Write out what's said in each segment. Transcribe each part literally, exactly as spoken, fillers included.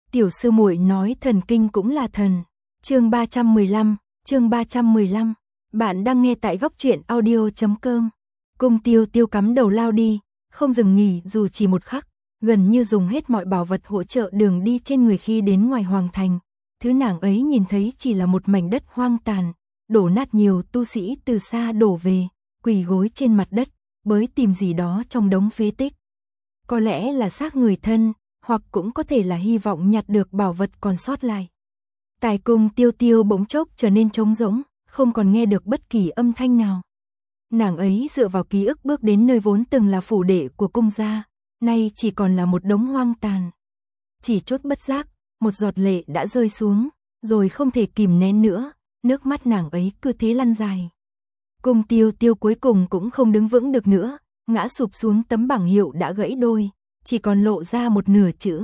Tiểu sư muội nói thần kinh cũng là thần. Chương ba trăm mười lăm, chương ba trăm mười lăm. Bạn đang nghe tại góc truyện audio chấm com. Cung Tiêu Tiêu cắm đầu lao đi, không dừng nghỉ dù chỉ một khắc, gần như dùng hết mọi bảo vật hỗ trợ đường đi trên người khi đến ngoài hoàng thành. Thứ nàng ấy nhìn thấy chỉ là một mảnh đất hoang tàn, đổ nát, nhiều tu sĩ từ xa đổ về, quỳ gối trên mặt đất, bới tìm gì đó trong đống phế tích. Có lẽ là xác người thân, hoặc cũng có thể là hy vọng nhặt được bảo vật còn sót lại. Tại Cung Tiêu Tiêu bỗng chốc trở nên trống rỗng, không còn nghe được bất kỳ âm thanh nào. Nàng ấy dựa vào ký ức bước đến nơi vốn từng là phủ đệ của cung gia, nay chỉ còn là một đống hoang tàn. Chỉ chốt bất giác, một giọt lệ đã rơi xuống, rồi không thể kìm nén nữa, nước mắt nàng ấy cứ thế lăn dài. Cung Tiêu Tiêu cuối cùng cũng không đứng vững được nữa, ngã sụp xuống tấm bảng hiệu đã gãy đôi, chỉ còn lộ ra một nửa chữ.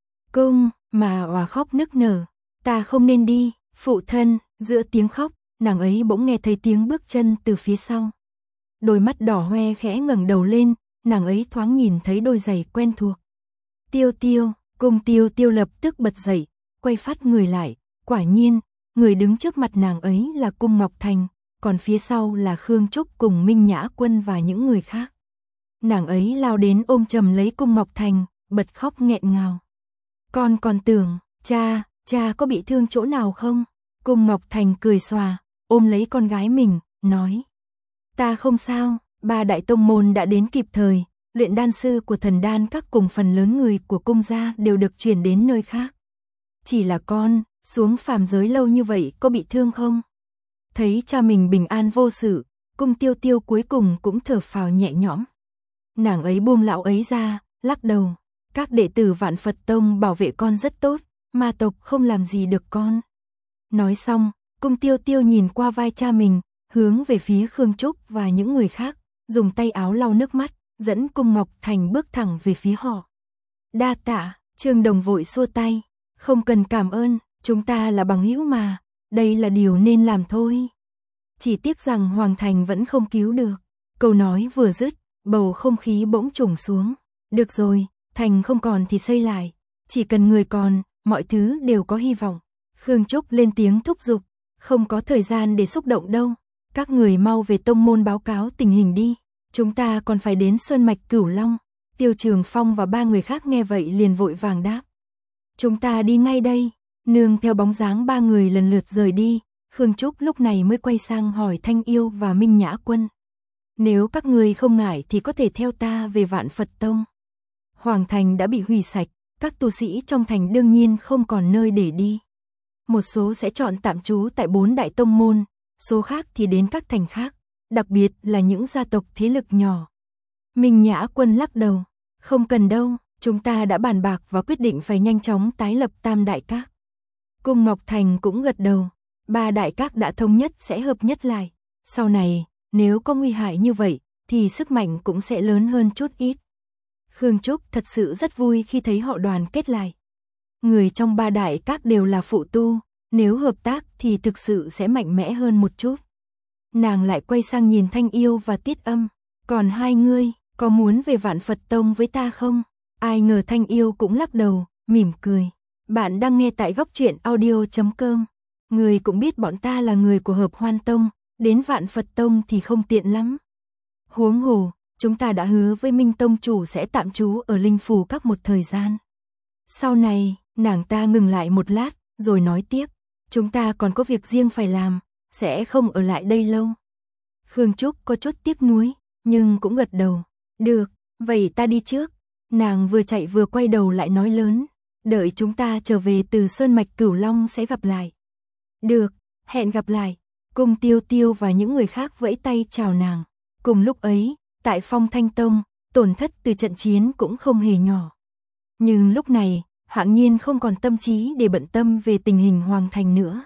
Cung, mà òa khóc nức nở. Ta không nên đi, phụ thân. Giữa tiếng khóc, nàng ấy bỗng nghe thấy tiếng bước chân từ phía sau. Đôi mắt đỏ hoe khẽ ngẩng đầu lên, nàng ấy thoáng nhìn thấy đôi giày quen thuộc. Tiêu Tiêu, Cung Tiêu Tiêu lập tức bật dậy, quay phát người lại, quả nhiên, người đứng trước mặt nàng ấy là Cung Ngọc Thành, còn phía sau là Khương Trúc cùng Minh Nhã Quân và những người khác. Nàng ấy lao đến ôm chầm lấy Cung Ngọc Thành, bật khóc nghẹn ngào. Con còn tưởng, cha, cha có bị thương chỗ nào không? Cung Ngọc Thành cười xòa, ôm lấy con gái mình, nói. Ta không sao, ba đại tông môn đã đến kịp thời, luyện đan sư của thần đan các cùng phần lớn người của cung gia đều được chuyển đến nơi khác. Chỉ là con, xuống phàm giới lâu như vậy có bị thương không? Thấy cha mình bình an vô sự, Cung Tiêu Tiêu cuối cùng cũng thở phào nhẹ nhõm. Nàng ấy buông lão ấy ra, lắc đầu. Các đệ tử Vạn Phật Tông bảo vệ con rất tốt, ma tộc không làm gì được con. Nói xong, Cung Tiêu Tiêu nhìn qua vai cha mình, hướng về phía Khương Trúc và những người khác, dùng tay áo lau nước mắt, dẫn Cung Ngọc Thành bước thẳng về phía họ. Đa tạ, Trương Đồng vội xua tay, không cần cảm ơn, chúng ta là bằng hữu mà, đây là điều nên làm thôi. Chỉ tiếc rằng Hoàng Thành vẫn không cứu được. Câu nói vừa dứt, bầu không khí bỗng trùng xuống. Được rồi, thành không còn thì xây lại, chỉ cần người còn, mọi thứ đều có hy vọng. Khương Trúc lên tiếng thúc giục, không có thời gian để xúc động đâu, các người mau về tông môn báo cáo tình hình đi, chúng ta còn phải đến Sơn Mạch Cửu Long. Tiêu Trường Phong và ba người khác nghe vậy liền vội vàng đáp. Chúng ta đi ngay đây. Nương theo bóng dáng ba người lần lượt rời đi, Khương Trúc lúc này mới quay sang hỏi Thanh Yêu và Minh Nhã Quân. Nếu các người không ngại thì có thể theo ta về Vạn Phật Tông. Hoàng thành đã bị hủy sạch, các tu sĩ trong thành đương nhiên không còn nơi để đi. Một số sẽ chọn tạm trú tại bốn đại tông môn, số khác thì đến các thành khác, đặc biệt là những gia tộc thế lực nhỏ. Minh Nhã Quân lắc đầu, không cần đâu, chúng ta đã bàn bạc và quyết định phải nhanh chóng tái lập Tam Đại Các. Cung Ngọc Thành cũng gật đầu, ba đại các đã thống nhất sẽ hợp nhất lại. Sau này, nếu có nguy hại như vậy, thì sức mạnh cũng sẽ lớn hơn chút ít. Khương Trúc thật sự rất vui khi thấy họ đoàn kết lại. Người trong ba đại các đều là phụ tu, nếu hợp tác thì thực sự sẽ mạnh mẽ hơn một chút. Nàng lại quay sang nhìn Thanh Yêu và Tiết Âm, còn hai ngươi, có muốn về Vạn Phật Tông với ta không? Ai ngờ Thanh Yêu cũng lắc đầu, mỉm cười. Bạn đang nghe tại góc truyện audio chấm com. Người cũng biết bọn ta là người của Hợp Hoan Tông, đến Vạn Phật Tông thì không tiện lắm. Huống hồ, chúng ta đã hứa với Minh Tông chủ sẽ tạm trú ở Linh Phù Các một thời gian. Sau này, nàng ta ngừng lại một lát, rồi nói tiếp, chúng ta còn có việc riêng phải làm, sẽ không ở lại đây lâu. Khương Trúc có chút tiếc nuối, nhưng cũng gật đầu. Được, vậy ta đi trước. Nàng vừa chạy vừa quay đầu lại nói lớn, đợi chúng ta trở về từ Sơn Mạch Cửu Long sẽ gặp lại. Được, hẹn gặp lại. Cung Tiêu Tiêu và những người khác vẫy tay chào nàng. Cùng lúc ấy, tại Phong Thanh Tông, tổn thất từ trận chiến cũng không hề nhỏ. Nhưng lúc này, Hạng Nhiên không còn tâm trí để bận tâm về tình hình Hoàng Thành nữa.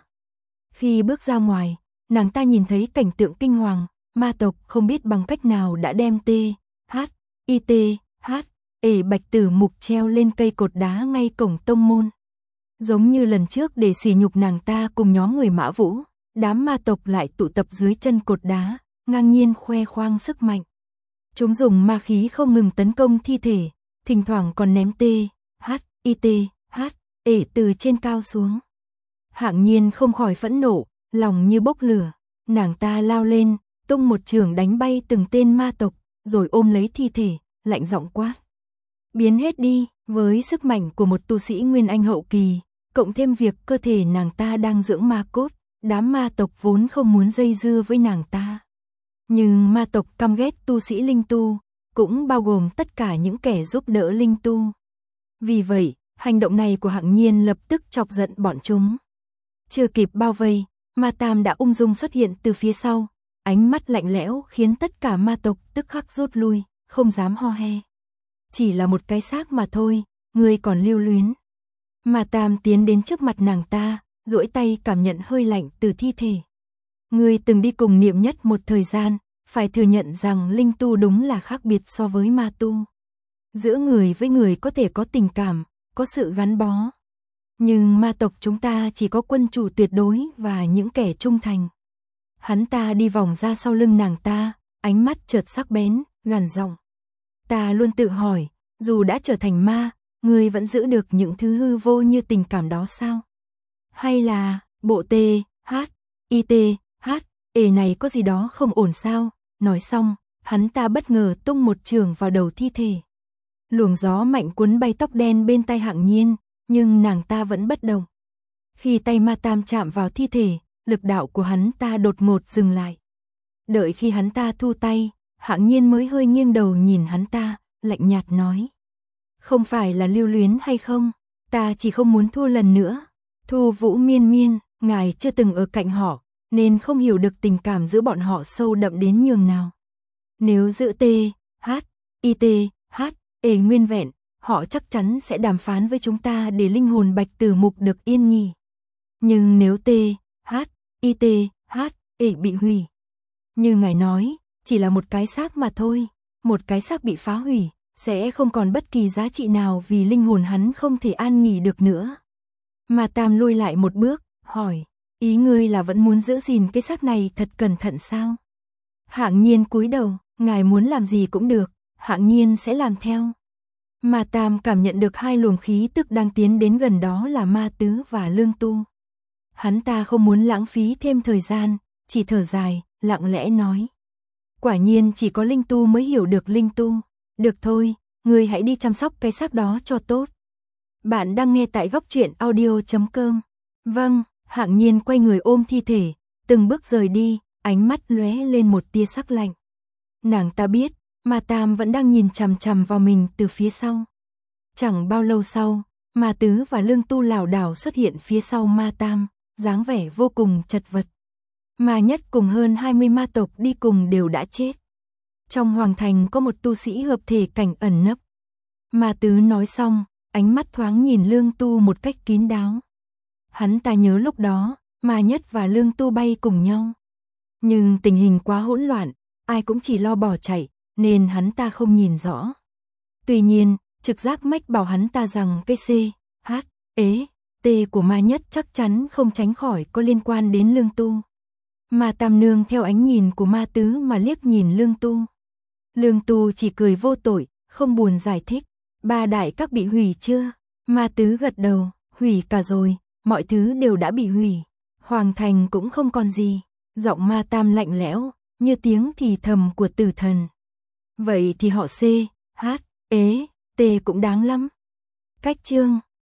Khi bước ra ngoài, nàng ta nhìn thấy cảnh tượng kinh hoàng, ma tộc không biết bằng cách nào đã đem T, H, I T, H, ể Bạch Tử Mục treo lên cây cột đá ngay cổng tông môn. Giống như lần trước để sỉ nhục nàng ta cùng nhóm người Mã Vũ, đám ma tộc lại tụ tập dưới chân cột đá, ngang nhiên khoe khoang sức mạnh. Chúng dùng ma khí không ngừng tấn công thi thể, thỉnh thoảng còn ném T, H, I T, H, ể từ trên cao xuống. Hạng Nhiên không khỏi phẫn nộ, lòng như bốc lửa, nàng ta lao lên, tung một chưởng đánh bay từng tên ma tộc, rồi ôm lấy thi thể, lạnh giọng quát. Biến hết đi, với sức mạnh của một tu sĩ Nguyên Anh hậu kỳ, cộng thêm việc cơ thể nàng ta đang dưỡng ma cốt, đám ma tộc vốn không muốn dây dưa với nàng ta. Nhưng ma tộc căm ghét tu sĩ linh tu, cũng bao gồm tất cả những kẻ giúp đỡ linh tu. Vì vậy, hành động này của Hạng Nhiên lập tức chọc giận bọn chúng. Chưa kịp bao vây, Ma Tam đã ung dung xuất hiện từ phía sau, ánh mắt lạnh lẽo khiến tất cả ma tộc tức khắc rút lui, không dám ho he. Chỉ là một cái xác mà thôi, ngươi còn lưu luyến. Ma Tam tiến đến trước mặt nàng ta, duỗi tay cảm nhận hơi lạnh từ thi thể. Ngươi từng đi cùng Niệm Nhất một thời gian, phải thừa nhận rằng linh tu đúng là khác biệt so với ma tu. Giữa người với người có thể có tình cảm, có sự gắn bó. Nhưng ma tộc chúng ta chỉ có quân chủ tuyệt đối và những kẻ trung thành. Hắn ta đi vòng ra sau lưng nàng ta, ánh mắt chợt sắc bén, gằn giọng. Ta luôn tự hỏi, dù đã trở thành ma, ngươi vẫn giữ được những thứ hư vô như tình cảm đó sao? Hay là, bộ T, H, I T, H, ề này có gì đó không ổn sao? Nói xong, hắn ta bất ngờ tung một chưởng vào đầu thi thể. Luồng gió mạnh cuốn bay tóc đen bên tai Hạng Nhiên, nhưng nàng ta vẫn bất động. Khi tay Ma Tam chạm vào thi thể, lực đạo của hắn ta đột ngột dừng lại. Đợi khi hắn ta thu tay, Hạng Nhiên mới hơi nghiêng đầu nhìn hắn ta, lạnh nhạt nói. Không phải là lưu luyến hay không, ta chỉ không muốn thua lần nữa. Thu Vũ Miên Miên, ngài chưa từng ở cạnh họ, nên không hiểu được tình cảm giữa bọn họ sâu đậm đến nhường nào. Nếu giữ T, H, I T, H, E nguyên vẹn, họ chắc chắn sẽ đàm phán với chúng ta để linh hồn Bạch Tử Mục được yên nghỉ. Nhưng nếu T, H, I T, H, E bị hủy, như ngài nói, chỉ là một cái xác mà thôi, một cái xác bị phá hủy, sẽ không còn bất kỳ giá trị nào vì linh hồn hắn không thể an nghỉ được nữa. Ma Tam lui lại một bước, hỏi, ý ngươi là vẫn muốn giữ gìn cái xác này thật cẩn thận sao? Hạng Nhiên cúi đầu, ngài muốn làm gì cũng được, Hạng Nhiên sẽ làm theo. Ma Tam cảm nhận được hai luồng khí tức đang tiến đến gần, đó là Ma Tứ và Lương Tu. Hắn ta không muốn lãng phí thêm thời gian, chỉ thở dài, lặng lẽ nói. Quả nhiên chỉ có linh tu mới hiểu được linh tu. Được thôi, ngươi hãy đi chăm sóc cái xác đó cho tốt. Bạn đang nghe tại góc truyện audio chấm com. Vâng, Hạng Nhiên quay người ôm thi thể, từng bước rời đi, ánh mắt lóe lên một tia sắc lạnh. Nàng ta biết, Ma Tam vẫn đang nhìn chằm chằm vào mình từ phía sau. Chẳng bao lâu sau, Ma Tứ và Lương Tu lảo đảo xuất hiện phía sau Ma Tam, dáng vẻ vô cùng chật vật. Ma Nhất cùng hơn hai mươi ma tộc đi cùng đều đã chết. Trong hoàng thành có một tu sĩ hợp thể cảnh ẩn nấp. Ma Tứ nói xong, ánh mắt thoáng nhìn Lương Tu một cách kín đáo. Hắn ta nhớ lúc đó, Ma Nhất và Lương Tu bay cùng nhau. Nhưng tình hình quá hỗn loạn, ai cũng chỉ lo bỏ chạy, nên hắn ta không nhìn rõ. Tuy nhiên, trực giác mách bảo hắn ta rằng cái C, H, E, T của Ma Nhất chắc chắn không tránh khỏi có liên quan đến Lương Tu. Ma Tam nương theo ánh nhìn của Ma Tứ mà liếc nhìn Lương Tu. Lương Tu chỉ cười vô tội, không buồn giải thích. Ba đại các bị hủy chưa? Ma Tứ gật đầu, hủy cả rồi, mọi thứ đều đã bị hủy. Hoàng thành cũng không còn gì. Giọng Ma Tam lạnh lẽo, như tiếng thì thầm của tử thần. Vậy thì họ C, H, E, T cũng đáng lắm. Cách chương